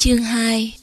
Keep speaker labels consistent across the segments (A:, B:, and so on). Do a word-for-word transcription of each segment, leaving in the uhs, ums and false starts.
A: Chương hai.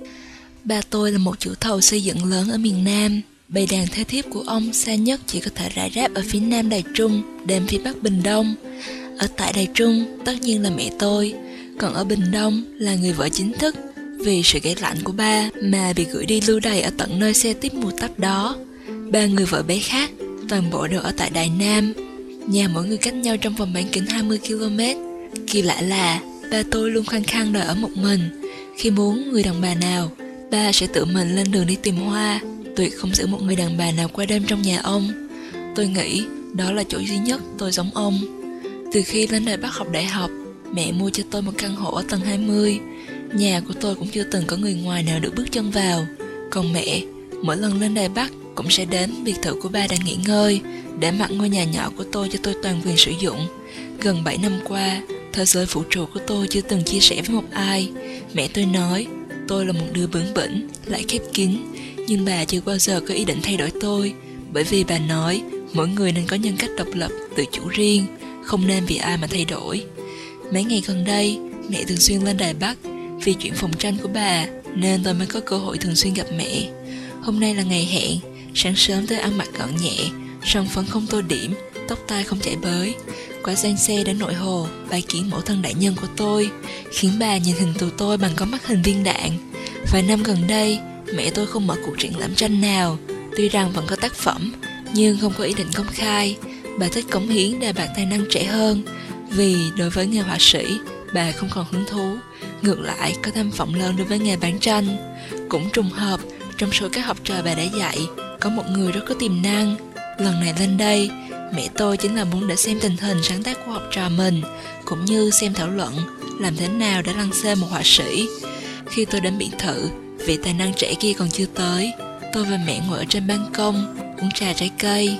A: Ba tôi là một chủ thầu xây dựng lớn ở miền Nam. Bầy đàn thế thiếp của ông xa nhất chỉ có thể rải rác ở phía nam Đài Trung đến phía bắc Bình Đông. Ở tại Đài Trung tất nhiên là mẹ tôi, còn ở Bình Đông là người vợ chính thức, vì sự ghét lạnh của ba mà bị gửi đi lưu đày ở tận nơi xe tiếp mùa tắp đó. Ba người vợ bé khác toàn bộ đều ở tại Đài Nam, nhà mỗi người cách nhau trong vòng bán kính hai mươi ki lô mét. Kỳ lạ là ba tôi luôn khăng khăng đòi ở một mình. Khi muốn người đàn bà nào, ba sẽ tự mình lên đường đi tìm hoa, tuyệt không giữ một người đàn bà nào qua đêm trong nhà ông. Tôi nghĩ đó là chỗ duy nhất tôi giống ông. Từ khi lên Đài Bắc học đại học, mẹ mua cho tôi một căn hộ ở tầng hai mươi. Nhà của tôi cũng chưa từng có người ngoài nào được bước chân vào. Còn mẹ, mỗi lần lên Đài Bắc cũng sẽ đến biệt thự của ba đang nghỉ ngơi, để mặc ngôi nhà nhỏ của tôi cho tôi toàn quyền sử dụng. Gần bảy năm qua, thế giới vũ trụ của tôi chưa từng chia sẻ với một ai. Mẹ tôi nói tôi là một đứa bướng bỉnh, lại khép kín, nhưng bà chưa bao giờ có ý định thay đổi tôi, bởi vì bà nói mỗi người nên có nhân cách độc lập, tự chủ riêng, không nên vì ai mà thay đổi. Mấy ngày gần đây, mẹ thường xuyên lên Đài Bắc. Vì chuyện phòng tranh của bà nên tôi mới có cơ hội thường xuyên gặp mẹ. Hôm nay là ngày hẹn. Sáng sớm tôi ăn mặc gọn nhẹ, son phấn không tô điểm, tóc tai không chảy bới. Qua gian xe đến nội hồ bái kiến mẫu thân đại nhân của tôi, khiến bà nhìn hình thù tôi bằng con mắt hình viên đạn. Vài năm gần đây, mẹ tôi không mở cuộc triển lãm tranh nào. Tuy rằng vẫn có tác phẩm, nhưng không có ý định công khai. Bà thích cống hiến để bạt tài năng trẻ hơn, vì đối với nghề họa sĩ, bà không còn hứng thú. Ngược lại, có tham vọng lớn đối với nghề bán tranh. Cũng trùng hợp, trong số các học trò bà đã dạy, có một người rất có tiềm năng. Lần này lên đây, mẹ tôi chính là muốn để xem tình hình sáng tác của học trò mình, cũng như xem thảo luận làm thế nào để lăng xê một họa sĩ. Khi tôi đến biệt thự, vị tài năng trẻ kia còn chưa tới. Tôi và mẹ ngồi ở trên ban công uống trà trái cây.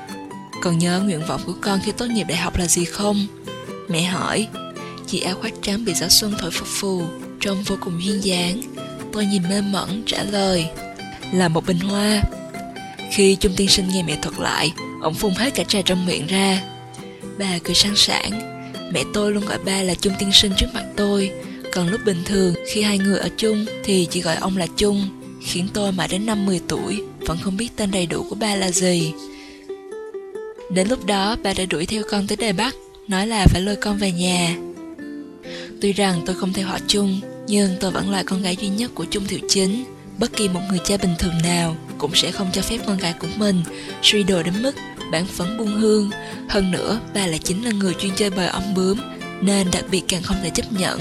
A: Còn nhớ nguyện vọng của con khi tốt nghiệp đại học là gì không? Mẹ hỏi. Chị áo khoác trắng bị gió xuân thổi phập phù, trông vô cùng duyên dáng. Tôi nhìn mê mẩn trả lời là một bình hoa. Khi Trung tiên sinh nghe mẹ thuật lại, ông phun hết cả trà trong miệng ra. Bà cười sang sảng. Mẹ tôi luôn gọi ba là Trung tiên sinh trước mặt tôi, còn lúc bình thường khi hai người ở chung thì chỉ gọi ông là Trung, khiến tôi mãi đến năm mười tuổi vẫn không biết tên đầy đủ của ba là gì. Đến lúc đó ba đã đuổi theo con tới Đài Bắc, nói là phải lôi con về nhà. Tuy rằng tôi không theo họ Trung, nhưng tôi vẫn là con gái duy nhất của Trung Thiệu Chính. Bất kỳ một người cha bình thường nào cũng sẽ không cho phép con gái của mình suy đồi đến mức bán phấn buôn hương. Hơn nữa, bà lại chính là người chuyên chơi bời ong bướm, nên đặc biệt càng không thể chấp nhận.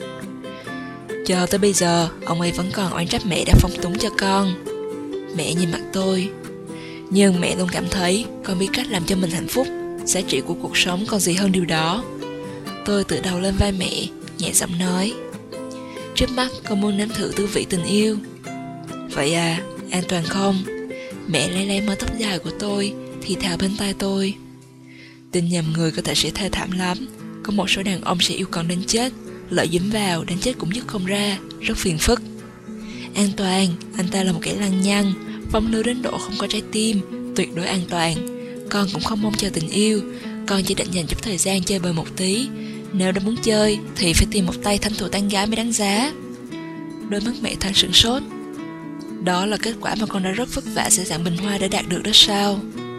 A: Cho tới bây giờ, ông ấy vẫn còn oán trách mẹ đã phóng túng cho con. Mẹ nhìn mặt tôi. Nhưng mẹ luôn cảm thấy con biết cách làm cho mình hạnh phúc. Giá trị của cuộc sống còn gì hơn điều đó. Tôi tựa đầu lên vai mẹ, nhẹ giọng nói. Trước mắt con muốn nếm thử tư vị tình yêu. Vậy à, an toàn không? Mẹ lấy lấy mớ tóc dài của tôi, thì thào bên tai tôi. Tình nhầm người có thể sẽ thê thảm lắm. Có một số đàn ông sẽ yêu con đến chết, lỡ dính vào đến chết cũng dứt không ra, rất phiền phức. An toàn, anh ta là một kẻ lăng nhăng, phong lưu đến độ không có trái tim, tuyệt đối an toàn. Con cũng không mong chờ tình yêu, con chỉ định dành chút thời gian chơi bời một tí. Nếu đã muốn chơi thì phải tìm một tay thanh thủ tán gái mới đáng giá. Đôi mắt mẹ thoáng sửng sốt. Đó là kết quả mà con đã rất vất vả sẽ dạng bình hoa để đạt được đó sao?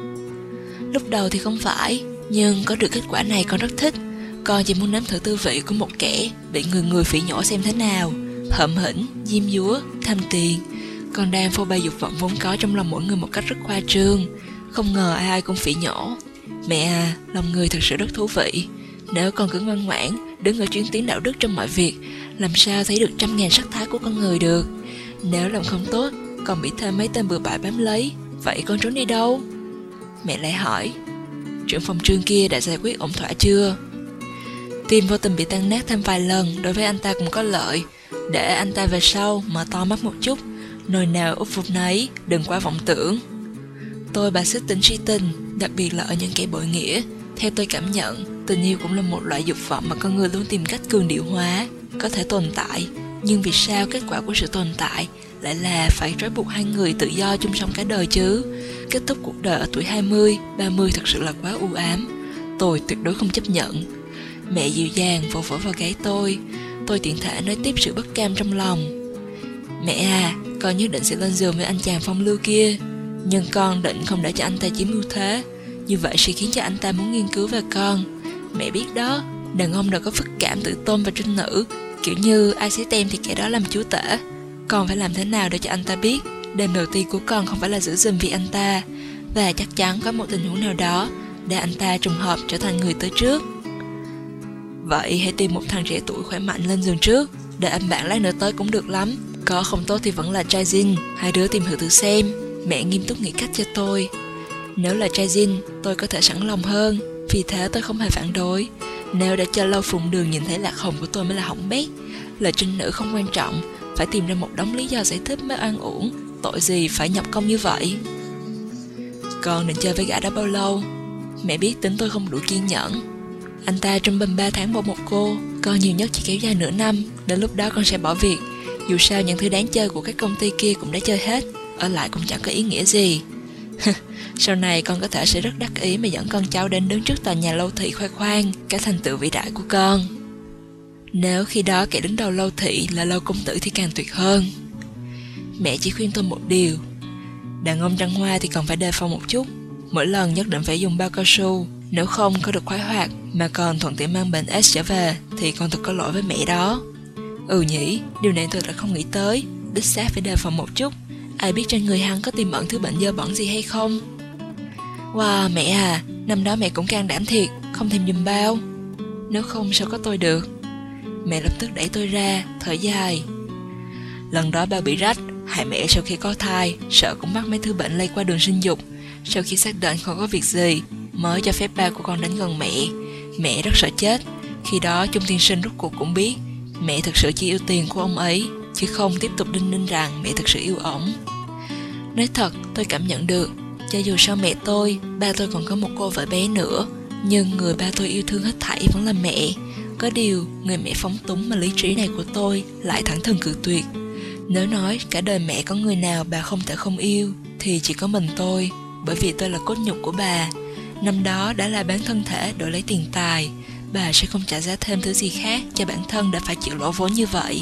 A: Lúc đầu thì không phải, nhưng có được kết quả này con rất thích. Con chỉ muốn nếm thử tư vị của một kẻ bị người người phỉ nhổ xem thế nào. Hậm hĩnh, diêm dúa, tham tiền. Con đang phô bày dục vọng vốn có trong lòng mỗi người một cách rất khoa trương. Không ngờ ai ai cũng phỉ nhổ. Mẹ à, lòng người thật sự rất thú vị. Nếu con cứ ngoan ngoãn, đứng ở chuyên tuyến đạo đức trong mọi việc, làm sao thấy được trăm ngàn sắc thái của con người được? Nếu làm không tốt, còn bị thêm mấy tên bừa bãi bám lấy, vậy con trốn đi đâu? Mẹ lại hỏi. Trưởng phòng trương kia đã giải quyết ổn thỏa chưa? Tim vô tình bị tan nát thêm vài lần đối với anh ta cũng có lợi. Để anh ta về sau mở to mắt một chút, nồi nào úp vụt nấy, đừng quá vọng tưởng. Tôi bà xích tính suy tình, đặc biệt là ở những kẻ bội nghĩa. Theo tôi cảm nhận, tình yêu cũng là một loại dục vọng mà con người luôn tìm cách cường điệu hóa, có thể tồn tại. Nhưng vì sao kết quả của sự tồn tại lại là phải trói buộc hai người tự do chung sống cả đời chứ? Kết thúc cuộc đời ở tuổi hai mươi, ba mươi thật sự là quá u ám. Tôi tuyệt đối không chấp nhận. Mẹ dịu dàng vỗ vỗ vào gáy tôi. Tôi tiện thể nói tiếp sự bất cam trong lòng. Mẹ à, con nhất định sẽ lên giường với anh chàng phong lưu kia, nhưng con định không để cho anh ta chiếm ưu thế. Như vậy sẽ khiến cho anh ta muốn nghiên cứu về con. Mẹ biết đó, đàn ông đều có phức cảm tự tôn và trinh nữ, kiểu như ai sẽ tem thì kẻ đó làm chúa tể. Con phải làm thế nào để cho anh ta biết đêm đầu tiên của con không phải là giữ gìn vì anh ta, và chắc chắn có một tình huống nào đó để anh ta trùng hợp trở thành người tới trước. Vậy hãy tìm một thằng trẻ tuổi khỏe mạnh lên giường trước, để anh bạn lát nữa tới cũng được lắm. Có không tốt thì vẫn là trai Jin, hai đứa tìm hiểu thử xem. Mẹ nghiêm túc nghĩ cách cho tôi. Nếu là trai Jin, tôi có thể sẵn lòng hơn, vì thế tôi không hề phản đối. Nếu để cho Lâu Phụng Đường nhìn thấy lạc hồng của tôi mới là hỏng bét. Lời trinh nữ không quan trọng, phải tìm ra một đống lý do giải thích mới an ổn. Tội gì phải nhập công như vậy. Con định chơi với gã đó bao lâu? Mẹ biết tính tôi không đủ kiên nhẫn. Anh ta trung bình ba tháng một một cô, con nhiều nhất chỉ kéo dài nửa năm. Đến lúc đó con sẽ bỏ việc. Dù sao những thứ đáng chơi của các công ty kia cũng đã chơi hết, ở lại cũng chẳng có ý nghĩa gì. Sau này con có thể sẽ rất đắc ý mà dẫn con cháu đến đứng trước tòa nhà Lâu Thị khoe khoang cái thành tựu vĩ đại của con. Nếu khi đó kẻ đứng đầu Lâu Thị là Lâu công tử thì càng tuyệt hơn. Mẹ chỉ khuyên tôi một điều: đàn ông trăng hoa thì còn phải đề phòng một chút. Mỗi lần nhất định phải dùng bao cao su, nếu không có được khoái hoạt mà còn thuận tiện mang bệnh S trở về thì con thật có lỗi với mẹ đó. Ừ nhỉ, điều này tôi đã không nghĩ tới. Đích xác phải đề phòng một chút. Ai biết trên người hắn có tiềm ẩn thứ bệnh dơ bẩn gì hay không. Wow, mẹ à, năm đó mẹ cũng can đảm thiệt, không thèm giùm bao. Nếu không sao có tôi được. Mẹ lập tức đẩy tôi ra, thở dài. Lần đó bao bị rách, hại mẹ sau khi có thai, sợ cũng mắc mấy thứ bệnh lây qua đường sinh dục. Sau khi xác định không có việc gì, mới cho phép ba của con đến gần mẹ. Mẹ rất sợ chết. Khi đó Chung tiên sinh rốt cuộc cũng biết mẹ thực sự chỉ yêu tiền của ông ấy, chứ không tiếp tục đinh ninh rằng mẹ thực sự yêu ổng. Nói thật, tôi cảm nhận được, cho dù sau mẹ tôi, ba tôi còn có một cô vợ bé nữa, nhưng người ba tôi yêu thương hết thảy vẫn là mẹ. Có điều, người mẹ phóng túng mà lý trí này của tôi lại thẳng thừng cự tuyệt. Nếu nói cả đời mẹ có người nào bà không thể không yêu, thì chỉ có mình tôi, bởi vì tôi là cốt nhục của bà. Năm đó đã là bán thân thể đổi lấy tiền tài, bà sẽ không trả giá thêm thứ gì khác cho bản thân đã phải chịu lỗ vốn như vậy.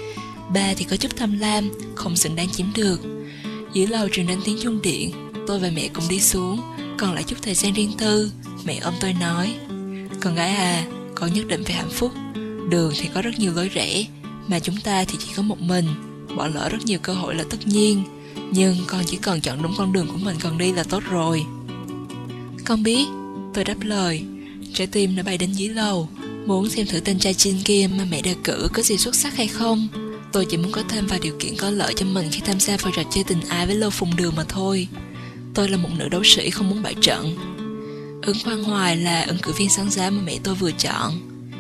A: Ba thì có chút tham lam, không xứng đáng chiếm được. Dưới lầu truyền đến tiếng chuông điện, tôi và mẹ cùng đi xuống, còn lại chút thời gian riêng tư. Mẹ ôm tôi nói: con gái à, con nhất định phải hạnh phúc. Đường thì có rất nhiều lối rẽ, mà chúng ta thì chỉ có một mình. Bỏ lỡ rất nhiều cơ hội là tất nhiên, nhưng con chỉ cần chọn đúng con đường của mình cần đi là tốt rồi. Con biết, tôi đáp lời. Trái tim nó bay đến dưới lầu, muốn xem thử tên trai Jin kia mà mẹ đề cử có gì xuất sắc hay không. Tôi chỉ muốn có thêm vài điều kiện có lợi cho mình khi tham gia vào trò chơi tình ái với Lâu Phụng Đường mà thôi. Tôi là một nữ đấu sĩ không muốn bại trận. Ứng Quang Hoài là ứng cử viên sáng giá mà mẹ tôi vừa chọn.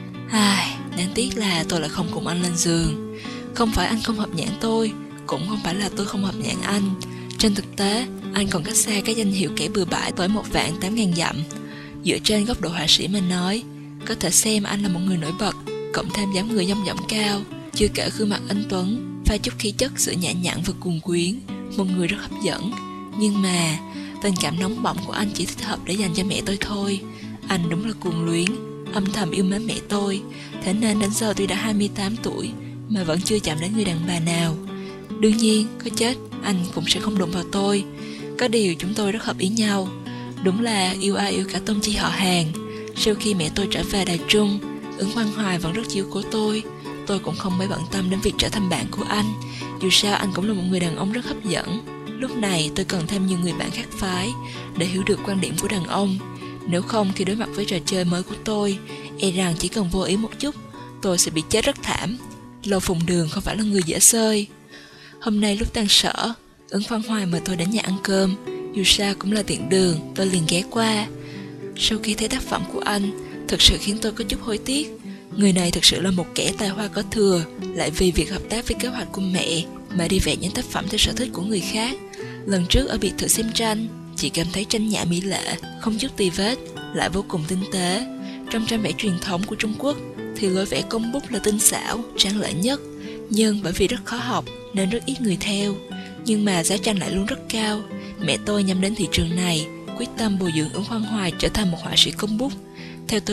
A: Ai, đáng tiếc là tôi lại không cùng anh lên giường. Không phải anh không hợp nhãn tôi, cũng không phải là tôi không hợp nhãn anh. Trên thực tế, anh còn cách xa cái danh hiệu kẻ bừa bãi tới một vạn tám ngàn dặm. Dựa trên góc độ họa sĩ mà nói, có thể xem anh là một người nổi bật, cộng thêm dáng người dong dỏng cao, chưa kể gương mặt anh tuấn, pha chút khí chất giữa nhã nhặn và cuồng quyến, một người rất hấp dẫn. Nhưng mà tình cảm nóng bỏng của anh chỉ thích hợp để dành cho mẹ tôi thôi. Anh đúng là cuồng luyến, âm thầm yêu mến mẹ tôi. Thế nên đến giờ tôi đã hai mươi tám tuổi mà vẫn chưa chạm đến người đàn bà nào. Đương nhiên, có chết anh cũng sẽ không đụng vào tôi. Có điều chúng tôi rất hợp ý nhau. Đúng là yêu ai yêu cả tôn chi họ hàng. Sau khi mẹ tôi trở về Đài Trung, Ứng Quang Hoài vẫn rất chiếu cố tôi. Tôi cũng không mấy bận tâm đến việc trở thành bạn của anh. Dù sao anh cũng là một người đàn ông rất hấp dẫn. Lúc này tôi cần thêm nhiều người bạn khác phái để hiểu được quan điểm của đàn ông. Nếu không khi đối mặt với trò chơi mới của tôi, e rằng chỉ cần vô ý một chút, tôi sẽ bị chết rất thảm. Lâu Phụng Đường không phải là người dễ xơi. Hôm nay lúc tan sở, Ứng Quang Hoài mời tôi đến nhà ăn cơm. Dù sao cũng là tiện đường, tôi liền ghé qua. Sau khi thấy tác phẩm của anh, thực sự khiến tôi có chút hối tiếc. Người này thực sự là một kẻ tài hoa có thừa, lại vì việc hợp tác với kế hoạch của mẹ mà đi vẽ những tác phẩm theo sở thích của người khác. Lần trước ở biệt thự xem tranh, chị cảm thấy tranh nhã mỹ lệ, không chút tì vết, lại vô cùng tinh tế. Trong tranh vẽ truyền thống của Trung Quốc thì lối vẽ công bút là tinh xảo, tráng lệ nhất. Nhưng bởi vì rất khó học nên rất ít người theo. Nhưng mà giá tranh lại luôn rất cao. Mẹ tôi nhắm đến thị trường này, quyết tâm bồi dưỡng Ứng Quang Hoài trở thành một họa sĩ công bút. Theo tôi biết,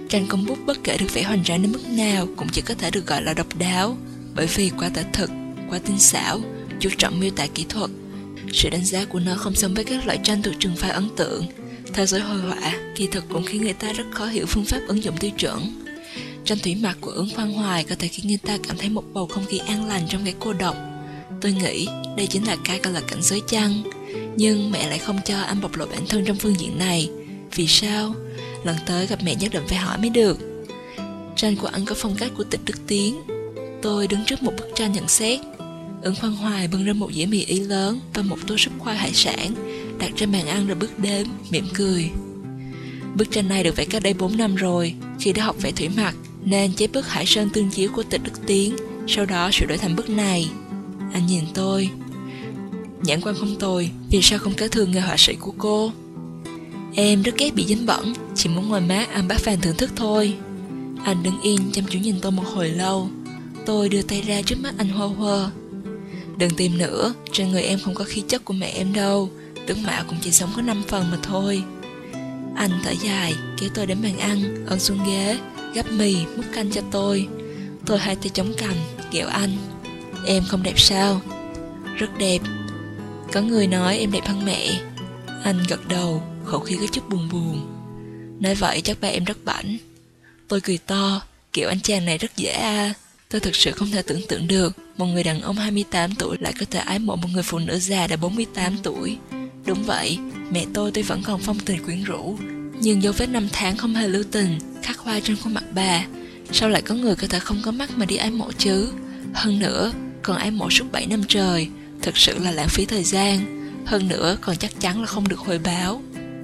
A: Tranh công bút bất kể được vẽ hoành tráng đến mức nào cũng chỉ có thể được gọi là độc đáo, bởi vì quá tả thực, quá tinh xảo, chú trọng miêu tả kỹ thuật. Sự đánh giá của nó không giống với các loại tranh thuộc trường phái ấn tượng. Theo giới hội họa, kỳ thực cũng khiến người ta rất khó hiểu phương pháp ứng dụng tiêu chuẩn. Tranh thủy mặc của Ưng Khoan Hoài có thể khiến người ta cảm thấy một bầu không khí an lành trong cái cô độc. Tôi nghĩ đây chính là cái gọi là cảnh giới tranh. Nhưng mẹ lại không cho anh bộc lộ bản thân trong phương diện này. Vì sao? Lần tới gặp mẹ nhất định phải hỏi mới được. Tranh của anh có phong cách của Tịch Đức Tiến. Tôi đứng trước một bức tranh nhận xét. Ưng Khoan Hoài bưng ra một dĩa mì ý lớn và một tô súp khoai hải sản, đặt trên bàn ăn rồi bước đếm, mỉm cười. Bức tranh này được vẽ cách đây bốn năm rồi, khi đã học vẽ thủy mặc, nên chế bức Hải Sơn Tương Chiếu của Tịch Đức Tiến, sau đó sửa đổi thành bức này. Anh nhìn tôi. Nhãn quan không tồi, vì sao không kế thừa nghề họa sĩ của cô? Em rất ghét bị dính bẩn, chỉ muốn ngồi mát ăn bát vàng thưởng thức thôi. Anh đứng yên chăm chú nhìn tôi một hồi lâu. Tôi đưa tay ra trước mắt anh hơ hơ. Đừng tìm nữa, trên người em không có khí chất của mẹ em đâu, tướng mạo cũng chỉ sống có năm phần mà thôi. Anh thở dài, kéo tôi đến bàn ăn, ấn xuống ghế, gắp mì, múc canh cho tôi. Tôi hai tay chống cằm, ghẹo anh. Em không đẹp sao? Rất đẹp. Có người nói em đẹp hơn mẹ. Anh gật đầu, khẩu khí có chút buồn buồn. Nói vậy chắc ba em rất bảnh. Tôi cười to, kiểu anh chàng này rất dễ à. Tôi thực sự không thể tưởng tượng được một người đàn ông hai mươi tám tuổi lại có thể ái mộ một người phụ nữ già đã bốn mươi tám tuổi. Đúng vậy, mẹ tôi tuy vẫn còn phong tình quyến rũ, nhưng dấu vết năm tháng không hề lưu tình, khắc khoa trên khuôn mặt bà. Sao lại có người có thể không có mắt mà đi ái mộ chứ? Hơn nữa, còn ái mộ suốt bảy năm trời, thực sự là lãng phí thời gian. Hơn nữa, còn chắc chắn là không được hồi báo.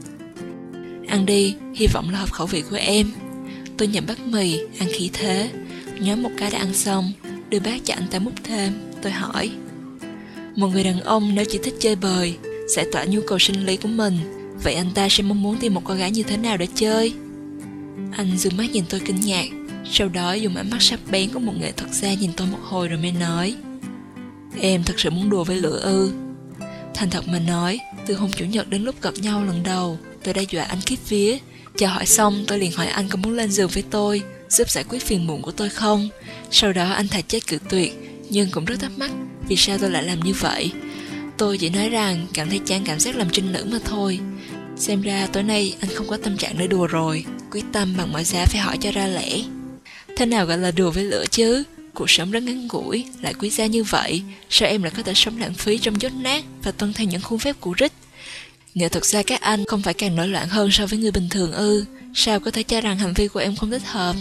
A: Ăn đi, hy vọng là hợp khẩu vị của em. Tôi nhận bát mì, ăn khí thế. Nhóm một cái đã ăn xong, đưa bát cho anh ta múc thêm. Tôi hỏi, một người đàn ông nếu chỉ thích chơi bời, sẽ tỏa nhu cầu sinh lý của mình, vậy anh ta sẽ mong muốn tìm một cô gái như thế nào để chơi? Anh dương mắt nhìn tôi kinh ngạc, sau đó dùng ánh mắt sắc bén của một nghệ thuật gia nhìn tôi một hồi rồi mới nói, em thật sự muốn đùa với lửa ư? Thành thật mà nói, từ hôm chủ nhật đến lúc gặp nhau lần đầu, tôi đã dọa anh kiếp vía. Chào hỏi xong, tôi liền hỏi anh có muốn lên giường với tôi, giúp giải quyết phiền muộn của tôi không? Sau đó anh thà chết cự tuyệt, nhưng cũng rất thắc mắc vì sao tôi lại làm như vậy. Tôi chỉ nói rằng cảm thấy chán cảm giác làm trinh nữ mà thôi. Xem ra tối nay anh không có tâm trạng để đùa rồi, quyết tâm bằng mọi giá phải hỏi cho ra lẽ. Thế nào gọi là đùa với lửa chứ? Cuộc sống rất ngắn ngủi, lại quý giá như vậy, sao em lại có thể sống lãng phí trong dốt nát và tuân theo những khuôn phép cũ rích? Nghệ thuật gia các anh không phải càng nổi loạn hơn so với người bình thường ư? Sao có thể cho rằng hành vi của em không thích hợp?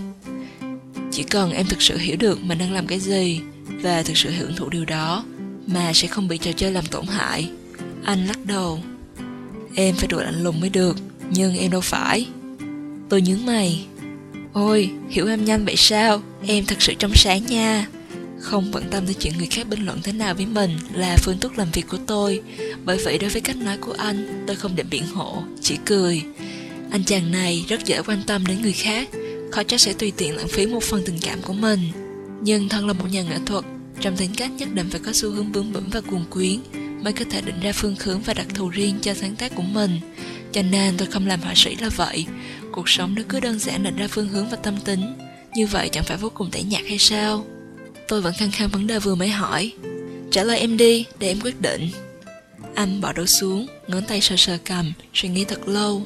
A: Chỉ cần em thực sự hiểu được mình đang làm cái gì và thực sự hưởng thụ điều đó, mà sẽ không bị trò chơi làm tổn hại. Anh lắc đầu. Em phải đùa lạnh lùng mới được, nhưng em đâu phải. Tôi nhướng mày. Ôi, hiểu em nhanh vậy sao? Em thật sự trong sáng nha. Không bận tâm tới chuyện người khác bình luận thế nào với mình là phương thức làm việc của tôi. Bởi vậy đối với cách nói của anh, tôi không định biện hộ, chỉ cười. Anh chàng này rất dễ quan tâm đến người khác, khó trách sẽ tùy tiện lãng phí một phần tình cảm của mình. Nhưng thân là một nhà nghệ thuật, trong tính cách nhất định phải có xu hướng bướng bỉnh và cuồng quyến, mới có thể định ra phương hướng và đặc thù riêng cho sáng tác của mình. Cho nên tôi không làm họa sĩ là vậy. Cuộc sống nó cứ đơn giản định ra phương hướng và tâm tính, như vậy chẳng phải vô cùng tẻ nhạt hay sao? Tôi vẫn khăng khăng vấn đề vừa mới hỏi. Trả lời em đi, để em quyết định. Anh bỏ đũa xuống, ngón tay sờ sờ cằm, suy nghĩ thật lâu.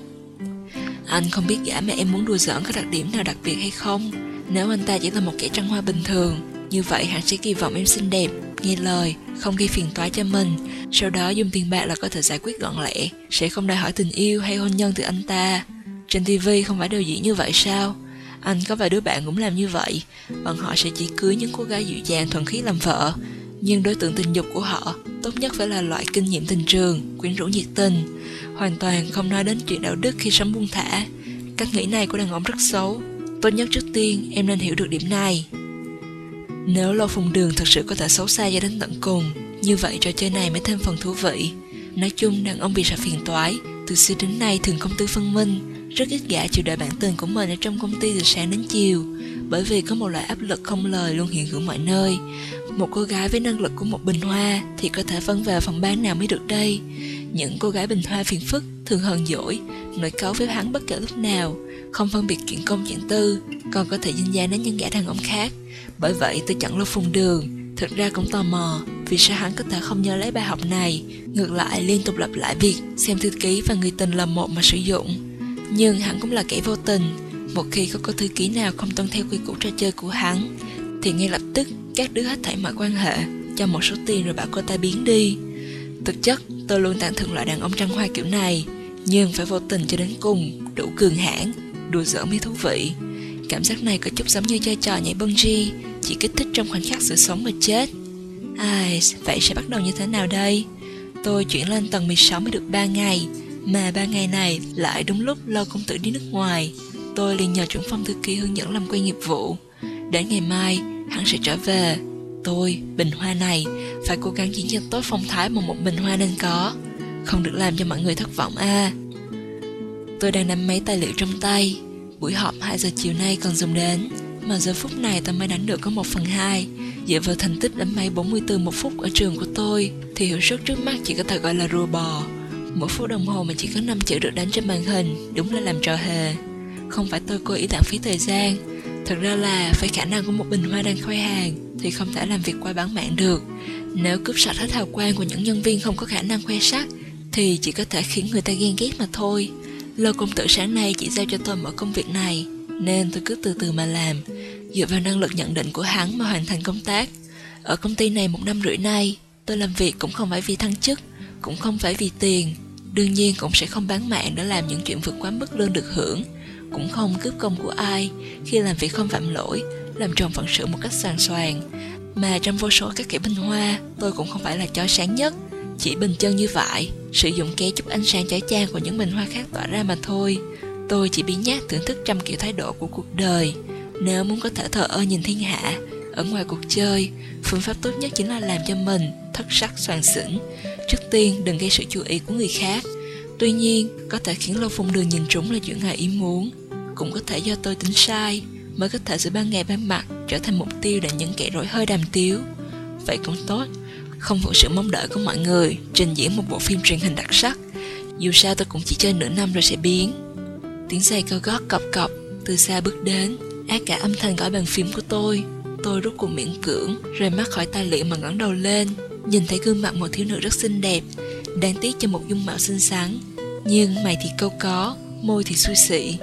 A: Anh không biết gã mà em muốn đùa giỡn có đặc điểm nào đặc biệt hay không. Nếu anh ta chỉ là một kẻ trăng hoa bình thường, như vậy hắn sẽ kỳ vọng em xinh đẹp, nghe lời, không gây phiền toái cho mình, sau đó dùng tiền bạc là có thể giải quyết gọn lẹ, sẽ không đòi hỏi tình yêu hay hôn nhân từ anh ta. Trên ti vi không phải đều diễn như vậy sao? Anh có vài đứa bạn cũng làm như vậy. Bọn họ sẽ chỉ cưới những cô gái dịu dàng thuần khiết làm vợ, nhưng đối tượng tình dục của họ tốt nhất phải là loại kinh nghiệm tình trường, quyến rũ nhiệt tình, hoàn toàn không nói đến chuyện đạo đức khi sống buông thả. Cách nghĩ này của đàn ông rất xấu. Tốt nhất trước tiên em nên hiểu được điểm này. Nếu Lâu Phùng Đường thật sự có thể xấu xa cho đến tận cùng, như vậy trò chơi này mới thêm phần thú vị. Nói chung đàn ông bị sợ phiền toái, từ xưa đến nay thường công tư phân minh, rất ít gã chịu đợi bản tình của mình ở trong công ty từ sáng đến chiều. bởi vì có một loại áp lực không lời luôn hiện hữu mọi nơi. Một cô gái với năng lực của một bình hoa thì có thể phân vào phòng ban nào mới được đây? Những cô gái bình hoa phiền phức, thường hờn dỗi, nổi cáu với hắn bất kể lúc nào, không phân biệt chuyện công chuyện tư, còn có thể dinh dáng đến những gã đàn ông khác. Bởi vậy tôi chọn Lâu Phùng Đường. Thực ra cũng tò mò vì sao hắn có thể không nhớ lấy bài học này, ngược lại liên tục lặp lại việc xem thư ký và người tình là một mà sử dụng. Nhưng hắn cũng là kẻ vô tình. Một khi có cô thư ký nào không tuân theo quy củ trò chơi của hắn thì ngay lập tức các đứa hết thảy mọi quan hệ, cho một số tiền rồi bảo cô ta biến đi. Thực chất tôi luôn tán thưởng loại đàn ông trăng hoa kiểu này, nhưng phải vô tình cho đến cùng, đủ cường hãn, đùa giỡn mới thú vị. Cảm giác này có chút giống như chơi trò nhảy bungee, chỉ kích thích trong khoảnh khắc sự sống và chết. Ai, vậy sẽ bắt đầu như thế nào đây? Tôi chuyển lên tầng mười sáu mới được ba ngày, mà ba ngày này lại đúng lúc Lâu công tử đi nước ngoài. Tôi liền nhờ trưởng phòng thư ký hướng dẫn làm quen nghiệp vụ. Đến ngày mai, hắn sẽ trở về. Tôi, bình hoa này, phải cố gắng diễn cho tốt phong thái mà một bình hoa nên có. Không được làm cho mọi người thất vọng a. À. Tôi đang nắm mấy tài liệu trong tay. Buổi họp hai giờ chiều nay còn dùng đến, mà giờ phút này tôi mới đánh được có một phần hai. Dựa vào thành tích đánh máy bốn mươi từ một phút ở trường của tôi thì hiệu suất trước mắt chỉ có thể gọi là rùa bò. Mỗi phút đồng hồ mà chỉ có năm chữ được đánh trên màn hình, đúng là làm trò hề. Không phải tôi cố ý lãng phí thời gian, thực ra là với khả năng của một bình hoa đang khoe hàng thì không thể làm việc qua bán mạng được. Nếu cướp sạch hết hào quang của những nhân viên không có khả năng khoe sắc thì chỉ có thể khiến người ta ghen ghét mà thôi. Lâu công tử sáng nay chỉ giao cho tôi mỗi công việc này, nên tôi cứ từ từ mà làm, dựa vào năng lực nhận định của hắn mà hoàn thành công tác. Ở công ty này một năm rưỡi nay, tôi làm việc cũng không phải vì thăng chức, cũng không phải vì tiền. Đương nhiên cũng sẽ không bán mạng để làm những chuyện vượt quá mức lương được hưởng, cũng không cướp công của ai. Khi làm việc không phạm lỗi, làm tròn phận sự một cách sàng xoàng. Mà trong vô số các kiểu bình hoa, tôi cũng không phải là chói sáng nhất, chỉ bình chân như vậy, sử dụng ké chút ánh sáng chói chang của những bình hoa khác tỏa ra mà thôi. Tôi chỉ biến nhát thưởng thức trăm kiểu thái độ của cuộc đời. Nếu muốn có thể thờ ơ nhìn thiên hạ ở ngoài cuộc chơi, phương pháp tốt nhất chính là làm cho mình thất sắc soàn xỉn. Trước tiên đừng gây sự chú ý của người khác. Tuy nhiên, có thể khiến Lâu Phùng Đường nhìn trúng là chuyện ngoài ý muốn. Cũng có thể do tôi tính sai, mới có thể giữa ban ngày ban mặt trở thành mục tiêu để những kẻ rỗi hơi đàm tiếu. Vậy cũng tốt, không phụ sự mong đợi của mọi người trình diễn một bộ phim truyền hình đặc sắc. Dù sao tôi cũng chỉ chơi nửa năm rồi sẽ biến. Tiếng giày cao gót cộc cộc từ xa bước đến, át cả âm thanh gõ bàn phím của tôi. Tôi rút cuộc miễn cưỡng rời mắt khỏi tài liệu mà ngẩng đầu lên, nhìn thấy gương mặt một thiếu nữ rất xinh đẹp, đáng tiếc cho một dung mạo xinh xắn, nhưng mày thì câu có, môi thì xui xị.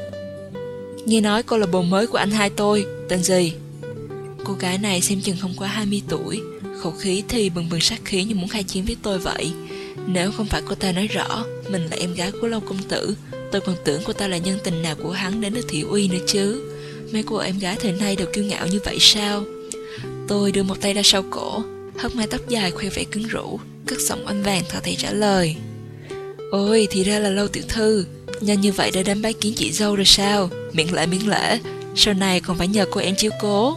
A: Nghe nói cô là bồ mới của anh hai tôi, tên gì? Cô gái này xem chừng không quá hai mươi tuổi, khẩu khí thì bừng bừng sát khí như muốn khai chiến với tôi vậy. Nếu không phải cô ta nói rõ mình là em gái của Lâu công tử, tôi còn tưởng cô ta là nhân tình nào của hắn đến được thị uy nữa chứ. Mấy cô em gái thời nay đều kiêu ngạo như vậy sao? Tôi đưa một tay ra sau cổ, hất mái tóc dài khoe vẻ cứng rũ, cất giọng oanh vàng thò thẻ trả lời. Ôi, thì ra là Lâu tiểu thư, nhanh như vậy đã đến bái kiến chị dâu rồi sao? Miễn lễ miễn lễ, sau này còn phải nhờ cô em chiếu cố.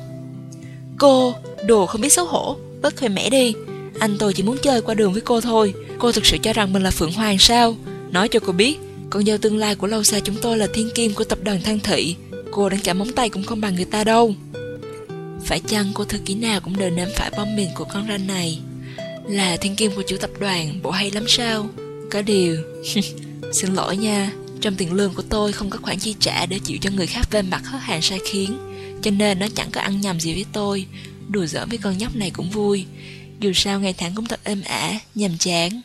A: Cô, đồ không biết xấu hổ, bớt khoe mẽ đi. Anh tôi chỉ muốn chơi qua đường với cô thôi. Cô thực sự cho rằng mình là Phượng Hoàng sao? Nói cho cô biết, con dâu tương lai của Lâu xa chúng tôi là thiên kim của tập đoàn Thăng Thị. Cô đến cả móng tay cũng không bằng người ta đâu. Phải chăng cô thư ký nào cũng đều nếm phải bom mìn của con ranh này? Là thiên kim của chủ tập đoàn, bộ hay lắm sao? Có điều xin lỗi nha, trong tiền lương của tôi không có khoản chi trả để chịu cho người khác về mặt hết hàng sai khiến, cho nên nó chẳng có ăn nhầm gì với tôi. Đùa giỡn với con nhóc này cũng vui, dù sao ngày tháng cũng thật êm ả, nhàm chán.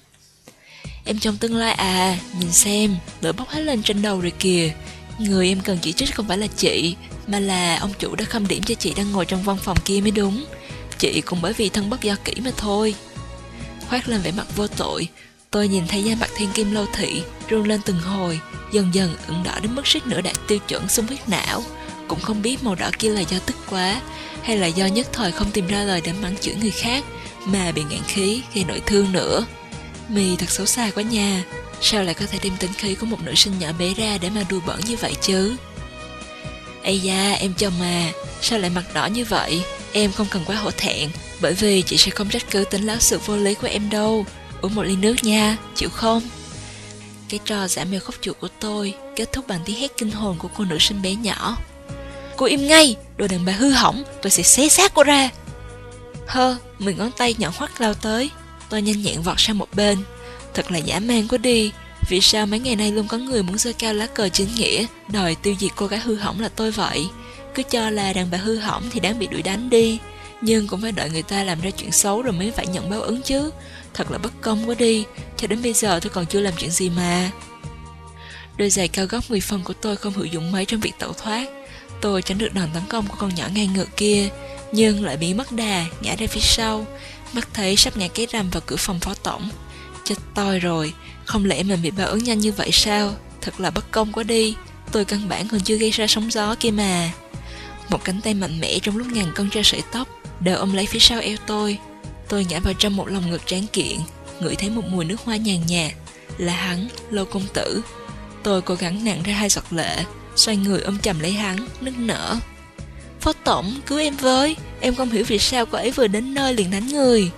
A: Em trong tương lai à, nhìn xem, lửa bốc hết lên trên đầu rồi kìa. Người em cần chỉ trích không phải là chị, mà là ông chủ đã khâm điểm cho chị đang ngồi trong văn phòng kia mới đúng. Chị cũng bởi vì thân bất do kỹ mà thôi. Khoác lên vẻ mặt vô tội, tôi nhìn thấy da mặt thiên kim Lâu thị run lên từng hồi, dần dần ửng đỏ đến mức suýt nữa đạt tiêu chuẩn xung huyết não. Cũng không biết màu đỏ kia là do tức quá, hay là do nhất thời không tìm ra lời để mắng chửi người khác mà bị ngạn khí gây nội thương nữa. Mì thật xấu xa quá nha, sao lại có thể đem tính khí của một nữ sinh nhỏ bé ra để mà đùa bỡn như vậy chứ? Ây da, em chồng à, sao lại mặt đỏ như vậy? Em không cần quá hổ thẹn, bởi vì chị sẽ không trách cứ tính láo sự vô lý của em đâu. Uống một ly nước nha, chịu không? Cái trò giả mèo khóc chuột của tôi kết thúc bằng tiếng hét kinh hồn của cô nữ sinh bé nhỏ. Cô im ngay, đồ đàn bà hư hỏng, tôi sẽ xé xác cô ra. Hơ, mười ngón tay nhọn hoắt lao tới. Tôi nhanh nhẹn vọt sang một bên. Thật là dã man quá đi. Vì sao mấy ngày nay luôn có người muốn giơ cao lá cờ chính nghĩa, đòi tiêu diệt cô gái hư hỏng là tôi vậy? Cứ cho là đàn bà hư hỏng thì đáng bị đuổi đánh đi, nhưng cũng phải đợi người ta làm ra chuyện xấu rồi mới phải nhận báo ứng chứ. Thật là bất công quá đi. Cho đến bây giờ tôi còn chưa làm chuyện gì mà. Đôi giày cao gót mười phân của tôi không hữu dụng mấy trong việc tẩu thoát. Tôi tránh được đòn tấn công của con nhỏ ngang ngược kia, nhưng lại bị mất đà, ngã ra phía sau. Mắt thấy sắp ngã cái rầm vào cửa phòng phó tổng. Chết tôi rồi, không lẽ mình bị báo ứng nhanh như vậy sao? Thật là bất công quá đi. Tôi căn bản còn chưa gây ra sóng gió kia mà. Một cánh tay mạnh mẽ trong lúc ngàn cân treo sợi tóc đỡ ôm lấy phía sau eo tôi. Tôi ngã vào trong một lồng ngực tráng kiện, ngửi thấy một mùi nước hoa nhàn nhạt. Là hắn, Lâu công tử. Tôi cố gắng nặn ra hai giọt lệ, xoay người ôm chầm lấy hắn, nức nở. Phó tổng, cứu em với. Em không hiểu vì sao cô ấy vừa đến nơi liền đánh người.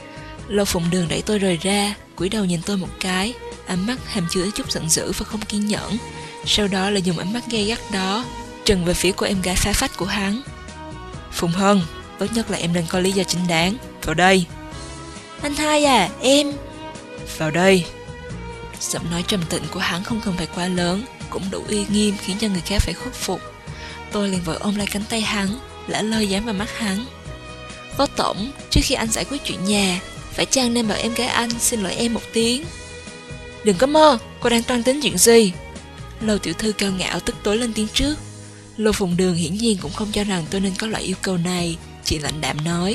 A: Lâu Phụng Đường đẩy tôi rời ra, cúi đầu nhìn tôi một cái, ánh mắt hàm chứa chút giận dữ và không kiên nhẫn. Sau đó là dùng ánh mắt gay gắt đó trừng về phía cô em gái phá phách của hắn. Phùng Hân, tốt nhất là em nên có lý do chính đáng. Vào đây. Anh hai à, em... Vào đây. Giọng nói trầm tĩnh của hắn không cần phải quá lớn, cũng đủ uy nghiêm khiến cho người khác phải khuất phục. Tôi liền vội ôm lấy cánh tay hắn, lả lơi dán vào mắt hắn. Phó tổng, trước khi anh giải quyết chuyện nhà, phải chăng nên bảo em gái anh xin lỗi em một tiếng? Đừng có mơ, cô đang toan tính chuyện gì? Lâu tiểu thư cao ngạo tức tối lên tiếng trước. Lô Phùng Đường hiển nhiên cũng không cho rằng tôi nên có loại yêu cầu này, chỉ lạnh đạm nói.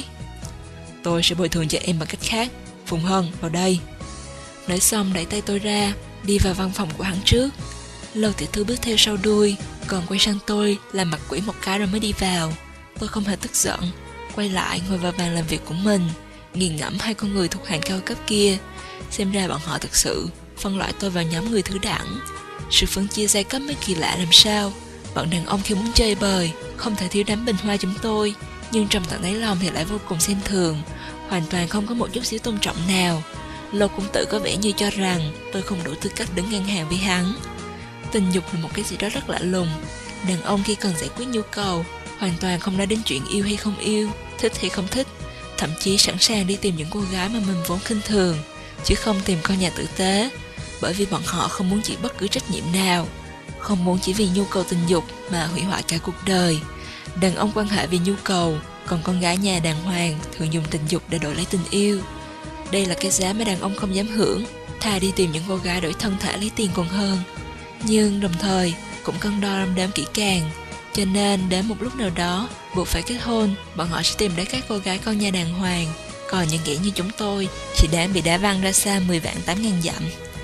A: Tôi sẽ bồi thường cho em bằng cách khác. Phùng Hân, vào đây. Nói xong đẩy tay tôi ra, đi vào văn phòng của hắn trước. Lâu tiểu thư bước theo sau đuôi, còn quay sang tôi làm mặt quỷ một cái rồi mới đi vào. Tôi không hề tức giận, quay lại ngồi vào bàn làm việc của mình, nghiền ngẫm hai con người thuộc hàng cao cấp kia. Xem ra bọn họ thực sự phân loại tôi vào nhóm người thứ đẳng. Sự phân chia giai cấp mới kỳ lạ làm sao. Bọn đàn ông khi muốn chơi bời không thể thiếu đám bình hoa chúng tôi, nhưng trong tận đáy lòng thì lại vô cùng xem thường, hoàn toàn không có một chút xíu tôn trọng nào. Lâu cũng tự có vẻ như cho rằng tôi không đủ tư cách đứng ngang hàng với hắn. Tình dục là một cái gì đó rất lạ lùng. Đàn ông khi cần giải quyết nhu cầu hoàn toàn không nói đến chuyện yêu hay không yêu, thích hay không thích, thậm chí sẵn sàng đi tìm những cô gái mà mình vốn khinh thường, chứ không tìm con nhà tử tế. Bởi vì bọn họ không muốn chịu bất cứ trách nhiệm nào, không muốn chỉ vì nhu cầu tình dục mà hủy hoại cả cuộc đời. Đàn ông quan hệ vì nhu cầu, còn con gái nhà đàng hoàng thường dùng tình dục để đổi lấy tình yêu. Đây là cái giá mà đàn ông không dám hưởng, thà đi tìm những cô gái đổi thân thể lấy tiền còn hơn. Nhưng đồng thời cũng cân đo đong đếm kỹ càng, cho nên đến một lúc nào đó buộc phải kết hôn, bọn họ sẽ tìm đến các cô gái con nhà đàng hoàng. Còn những kẻ như chúng tôi chỉ đáng bị đá văng ra xa mười vạn tám ngàn dặm.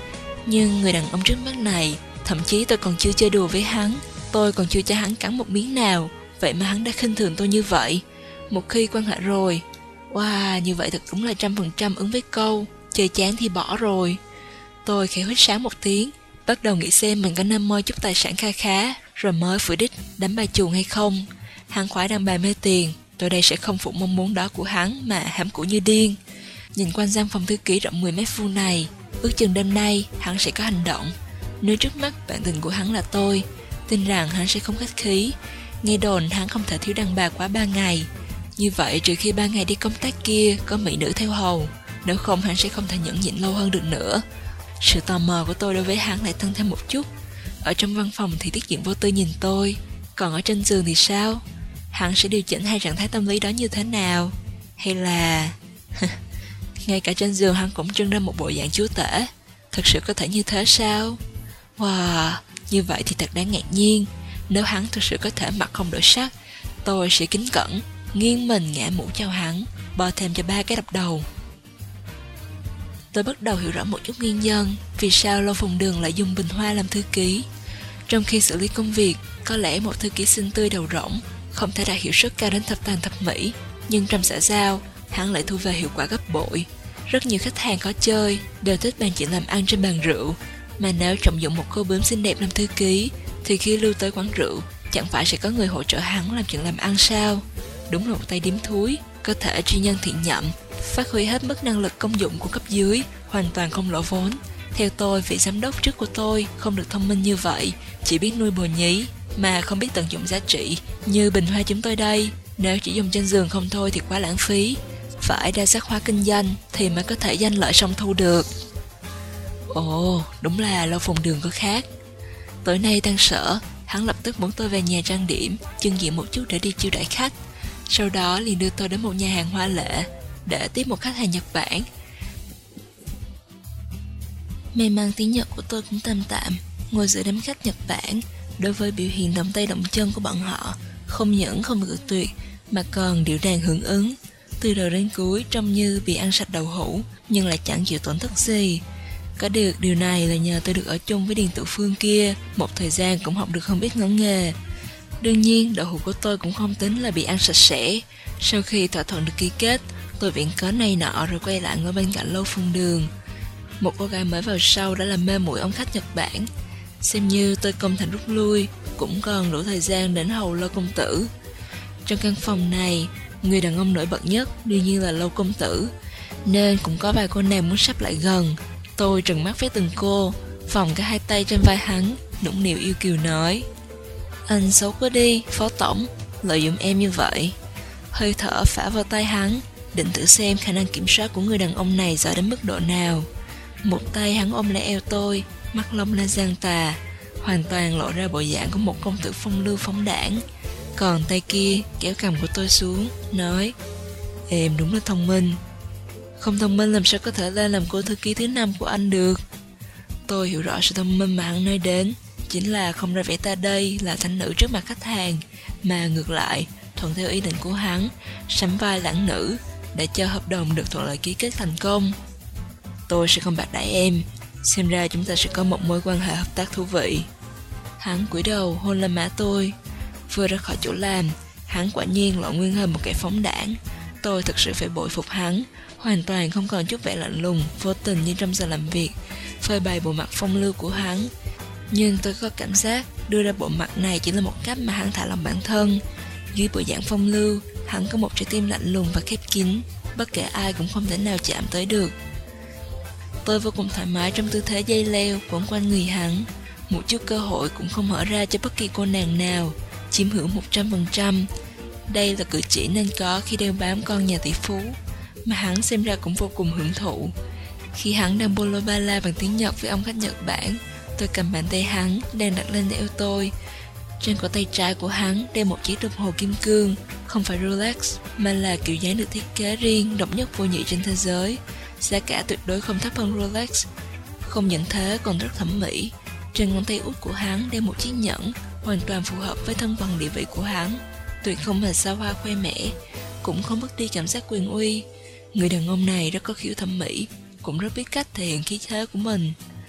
A: Nhưng người đàn ông trước mắt này, thậm chí tôi còn chưa chơi đùa với hắn, tôi còn chưa cho hắn cắn một miếng nào, vậy mà hắn đã khinh thường tôi như vậy. Một khi quan hệ rồi, wow, như vậy thật đúng là trăm phần trăm ứng với câu chơi chán thì bỏ rồi. Tôi khẽ huýt sáo một tiếng, bắt đầu nghĩ xem mình có nên mơ chút tài sản kha khá rồi mới phủ đích đánh bài chuồng hay không. Hắn khoái đàn bài mê tiền, tôi đây sẽ không phụ mong muốn đó của hắn mà hãm của như điên. Nhìn quanh gian phòng thư ký rộng mười mét vuông này, ước chừng đêm nay hắn sẽ có hành động. Nếu trước mắt bạn tình của hắn là tôi, tin rằng hắn sẽ không khách khí. Nghe đồn hắn không thể thiếu đàn bà quá ba ngày. Như vậy trừ khi ba ngày đi công tác kia có mỹ nữ theo hầu, nếu không hắn sẽ không thể nhẫn nhịn lâu hơn được nữa. Sự tò mò của tôi đối với hắn lại tăng thêm một chút. Ở trong văn phòng thì tiết diện vô tư nhìn tôi, còn ở trên giường thì sao? Hắn sẽ điều chỉnh hai trạng thái tâm lý đó như thế nào? Hay là... ngay cả trên giường hắn cũng trưng ra một bộ dạng chúa tể. Thật sự có thể như thế sao? Wow, như vậy thì thật đáng ngạc nhiên. Nếu hắn thực sự có thể mặt không đổi sắc, tôi sẽ kính cẩn nghiêng mình ngã mũ chào hắn, bò thêm cho ba cái đập đầu. Tôi bắt đầu hiểu rõ một chút nguyên nhân vì sao Lâu Phùng Đường lại dùng bình hoa làm thư ký. Trong khi xử lý công việc, có lẽ một thư ký xinh tươi đầu rỗng không thể đạt hiệu suất cao đến thập toàn thập mỹ, nhưng trong xã giao, hắn lại thu về hiệu quả gấp bội. Rất nhiều khách hàng có chơi đều thích bàn chuyện làm ăn trên bàn rượu, mà nếu trọng dụng một cô bướm xinh đẹp làm thư ký, thì khi lưu tới quán rượu, chẳng phải sẽ có người hỗ trợ hắn làm chuyện làm ăn sao? Đúng là một tay điếm thúi, có thể tri nhân thiện nhậm, phát huy hết mức năng lực công dụng của cấp dưới, hoàn toàn không lỗ vốn. Theo tôi, vị giám đốc trước của tôi không được thông minh như vậy, chỉ biết nuôi bồ nhí. mà không biết tận dụng giá trị. Như bình hoa chúng tôi đây, nếu chỉ dùng trên giường không thôi thì quá lãng phí. Phải đa sắc hóa kinh doanh thì mới có thể danh lợi song thu được. Ồ, đúng là Lâu Phùng Đường có khác. Tối nay tan sở, hắn lập tức muốn tôi về nhà trang điểm, trưng diện một chút để đi chiêu đãi khách. Sau đó liền đưa tôi đến một nhà hàng hoa lệ để tiếp một khách hàng Nhật Bản. May mắn tiếng Nhật của tôi cũng tạm tạm. Ngồi giữa đám khách Nhật Bản, đối với biểu hiện động tay động chân của bọn họ, không những không cự tuyệt mà còn điệu đàn hưởng ứng. Từ đầu đến cuối trông như bị ăn sạch đầu hũ, nhưng lại chẳng chịu tổn thất gì. Có được điều này là nhờ tôi được ở chung với Điền Tự Phương kia, một thời gian cũng học được không ít ngón nghề. Đương nhiên, đậu hũ của tôi cũng không tính là bị ăn sạch sẽ. Sau khi thỏa thuận được ký kết, tôi viện cớ này nọ rồi quay lại ngồi bên cạnh Lâu Phùng Đường. Một cô gái mới vào sau đã làm mê muội ông khách Nhật Bản. Xem như tôi công thành rút lui, cũng còn đủ thời gian đến hầu Lâu công tử. Trong căn phòng này, người đàn ông nổi bật nhất đương nhiên là Lâu công tử, nên cũng có vài cô nàng muốn sắp lại gần. Tôi trừng mắt với từng cô, vòng cả hai tay trên vai hắn, nũng nịu yêu kiều nói: "Anh xấu quá đi, Phó Tổng, lợi dụng em như vậy." Hơi thở phả vào tay hắn, định thử xem khả năng kiểm soát của người đàn ông này giỏi đến mức độ nào. Một tay hắn ôm lấy eo tôi, mắt long lên giang tà, hoàn toàn lộ ra bộ dạng của một công tử phong lưu phóng đãng. Còn tay kia kéo cằm của tôi xuống, nói: "Em đúng là thông minh." "Không thông minh làm sao có thể lên làm cô thư ký thứ năm của anh được?" Tôi hiểu rõ sự thông minh mà hắn nói đến chính là không ra vẻ ta đây là thánh nữ trước mặt khách hàng, mà ngược lại thuận theo ý định của hắn, sắm vai lãng nữ để cho hợp đồng được thuận lợi ký kết thành công. "Tôi sẽ không bạc đãi em, xem ra chúng ta sẽ có một mối quan hệ hợp tác thú vị." Hắn cúi đầu hôn lên má tôi. Vừa ra khỏi chỗ làm, hắn quả nhiên lộ nguyên hơn một kẻ phóng đãng. Tôi thực sự phải bội phục hắn, hoàn toàn không còn chút vẻ lạnh lùng, vô tình như trong giờ làm việc, phơi bày bộ mặt phong lưu của hắn. Nhưng tôi có cảm giác đưa ra bộ mặt này chỉ là một cách mà hắn thả lòng bản thân. Dưới bộ dạng phong lưu, hắn có một trái tim lạnh lùng và khép kín, bất kể ai cũng không thể nào chạm tới được. Tôi vô cùng thoải mái trong tư thế dây leo quấn quanh người hắn, một chút cơ hội cũng không mở ra cho bất kỳ cô nàng nào, chiếm hữu một trăm phần trăm. Đây là cử chỉ nên có khi đeo bám con nhà tỷ phú, mà hắn xem ra cũng vô cùng hưởng thụ. Khi hắn đang bolo ba la bằng tiếng Nhật với ông khách Nhật Bản, tôi cầm bàn tay hắn đang đặt lên eo tôi. Trên cổ tay trái của hắn đeo một chiếc đồng hồ kim cương, không phải Rolex, mà là kiểu dáng được thiết kế riêng, độc nhất vô nhị trên thế giới. Giá cả tuyệt đối không thấp hơn Rolex. Không những thế còn rất thẩm mỹ. Trên ngón tay út của hắn đeo một chiếc nhẫn, hoàn toàn phù hợp với thân phận địa vị của hắn, tuyệt không hề xa hoa khoe mẽ, cũng không mất đi cảm giác quyền uy. Người đàn ông này rất có khiếu thẩm mỹ, cũng rất biết cách thể hiện khí thế của mình.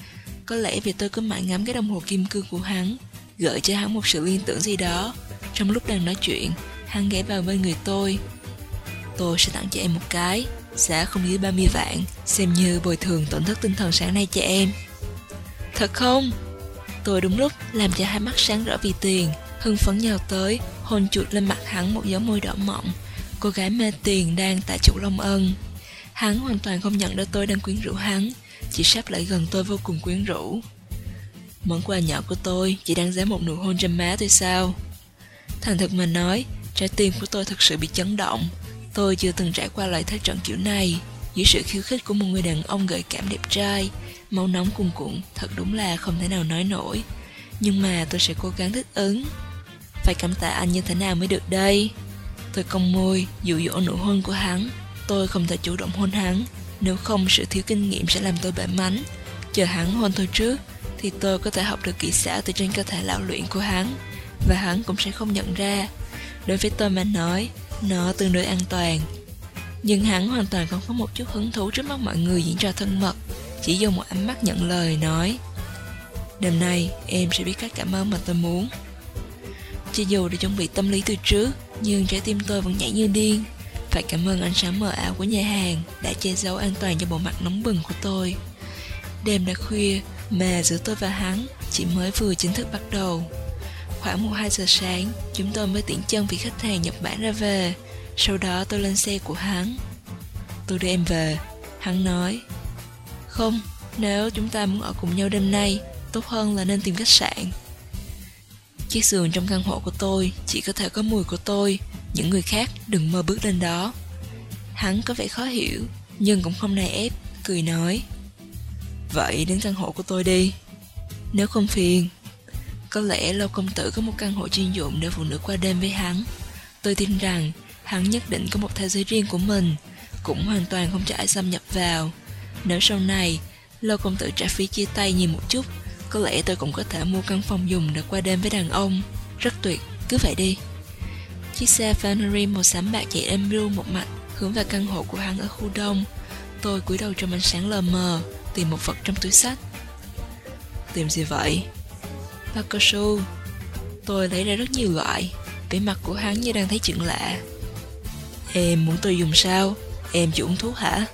A: Có lẽ vì tôi cứ mãi ngắm cái đồng hồ kim cương của hắn, gợi cho hắn một sự liên tưởng gì đó. Trong lúc đang nói chuyện, hắn ghé vào bên người tôi. "Tôi sẽ tặng cho em một cái, giá không dưới ba mươi vạn, xem như bồi thường tổn thất tinh thần sáng nay cho em." "Thật không?" Tôi đúng lúc làm cho hai mắt sáng rõ vì tiền, hưng phấn nhào tới, hôn chuột lên mặt hắn một dấu môi đỏ mọng. Cô gái mê tiền đang tại chỗ Long Ân. Hắn hoàn toàn không nhận ra tôi đang quyến rũ hắn, chỉ sắp lại gần tôi vô cùng quyến rũ. "Món quà nhỏ của tôi chỉ đáng giá một nụ hôn trên má thôi sao?" Thành thực mà nói, trái tim của tôi thực sự bị chấn động. Tôi chưa từng trải qua loại thế trận kiểu này. Dưới sự khiêu khích của một người đàn ông gợi cảm đẹp trai, máu nóng cuồn cuộn, thật đúng là không thể nào nói nổi. Nhưng mà tôi sẽ cố gắng thích ứng. Phải cảm tạ anh như thế nào mới được đây? Tôi cong môi, dụ dỗ nụ hôn của hắn. Tôi không thể chủ động hôn hắn, nếu không sự thiếu kinh nghiệm sẽ làm tôi bể mánh. Chờ hắn hôn tôi trước, thì tôi có thể học được kỹ xảo từ trên cơ thể lão luyện của hắn, và hắn cũng sẽ không nhận ra. Đối với tôi mà nói, nó tương đối an toàn. Nhưng hắn hoàn toàn không có một chút hứng thú trước mắt mọi người diễn trò thân mật, chỉ dùng một ánh mắt nhận lời nói: "Đêm nay em sẽ biết cách cảm ơn mà tôi muốn." Cho dù đã chuẩn bị tâm lý từ trước, nhưng trái tim tôi vẫn nhảy như điên. Phải cảm ơn ánh sáng mờ ảo của nhà hàng đã che giấu an toàn cho bộ mặt nóng bừng của tôi. Đêm đã khuya mà giữa tôi và hắn chỉ mới vừa chính thức bắt đầu. Khoảng một hai giờ sáng, chúng tôi mới tiễn chân vị khách hàng Nhật Bản ra về. Sau đó tôi lên xe của hắn. "Tôi đưa em về," hắn nói. "Không, nếu chúng ta muốn ở cùng nhau đêm nay, tốt hơn là nên tìm khách sạn." Chiếc giường trong căn hộ của tôi chỉ có thể có mùi của tôi, những người khác đừng mơ bước lên đó. Hắn có vẻ khó hiểu, nhưng cũng không nài ép, cười nói: Vậy đến căn hộ của tôi đi, nếu không phiền. Có lẽ Lâu công tử có một căn hộ chuyên dụng để phụ nữ qua đêm với hắn. Tôi tin rằng hắn nhất định có một thế giới riêng của mình, cũng hoàn toàn không cho ai xâm nhập vào. Nếu sau này Lâu công tử trả phí chia tay nhiều một chút, có lẽ tôi cũng có thể mua căn phòng dùng để qua đêm với đàn ông. Rất tuyệt, cứ vậy đi. Chiếc xe Ferrari màu xám bạc chạy êm ru một mạch hướng về căn hộ của hắn ở khu đông. Tôi cúi đầu trong ánh sáng lờ mờ, tìm một vật trong túi xách. Tìm gì vậy? Bao cao su. Tôi lấy ra rất nhiều loại. Vẻ mặt của hắn như đang thấy chuyện lạ. Em muốn tôi dùng sao? Em chỉ uống thuốc hả?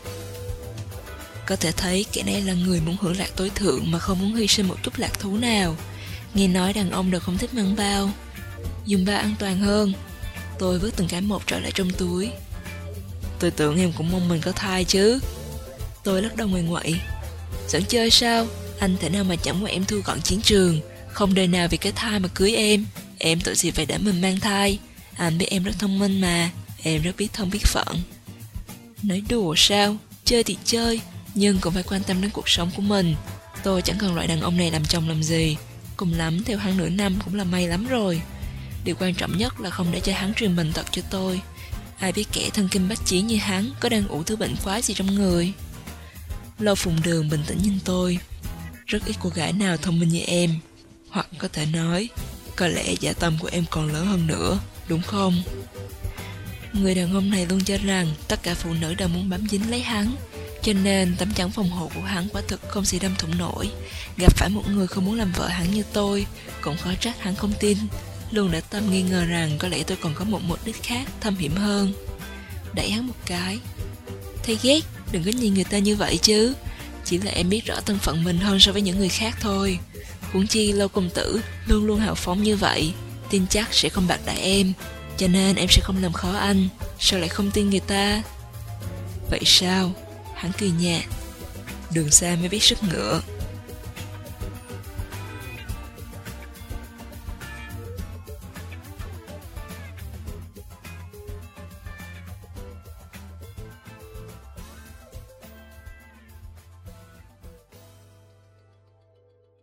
A: Có thể thấy kẻ này là người muốn hưởng lạc tối thượng mà không muốn hy sinh một chút lạc thú nào. Nghe nói đàn ông đều không thích mang bao. Dùng bao an toàn hơn. Tôi vứt từng cái một trở lại trong túi. Tôi tưởng em cũng mong mình có thai chứ. Tôi lắc đầu ngoài ngoậy. Giỡn chơi sao? Anh thể nào mà chẳng muốn em thu gọn chiến trường, không đời nào vì cái thai mà cưới em. Em tội gì phải để mình mang thai. Anh biết em rất thông minh mà. Em rất biết thân biết phận. Nói đùa sao? Chơi thì chơi, nhưng cũng phải quan tâm đến cuộc sống của mình. Tôi chẳng cần loại đàn ông này làm chồng làm gì. Cùng lắm theo hắn nửa năm cũng là may lắm rồi. Điều quan trọng nhất là không để cho hắn truyền bệnh tật cho tôi. Ai biết kẻ thân kinh bách chiến như hắn có đang ủ thứ bệnh quái gì trong người. Lâu Phùng Đường bình tĩnh nhìn tôi. Rất ít cô gái nào thông minh như em. Hoặc có thể nói, có lẽ dạ tâm của em còn lớn hơn nữa, đúng không? Người đàn ông này luôn cho rằng tất cả phụ nữ đều muốn bám dính lấy hắn, cho nên tấm chắn phòng hộ của hắn quả thực không gì đâm thủng nổi. Gặp phải một người không muốn làm vợ hắn như tôi, cũng khó trách hắn không tin, luôn để tâm nghi ngờ rằng có lẽ tôi còn có một mục đích khác thâm hiểm hơn. Đẩy hắn một cái. Thấy ghét, đừng có nhìn người ta như vậy chứ. Chỉ là em biết rõ thân phận mình hơn so với những người khác thôi. Huống chi Lâu công tử luôn luôn hào phóng như vậy, tin chắc sẽ không bạc đại em, cho nên em sẽ không làm khó anh. Sao lại không tin người ta? Vậy sao? Hắn cười nhạt. Đường xa mới biết sức ngựa.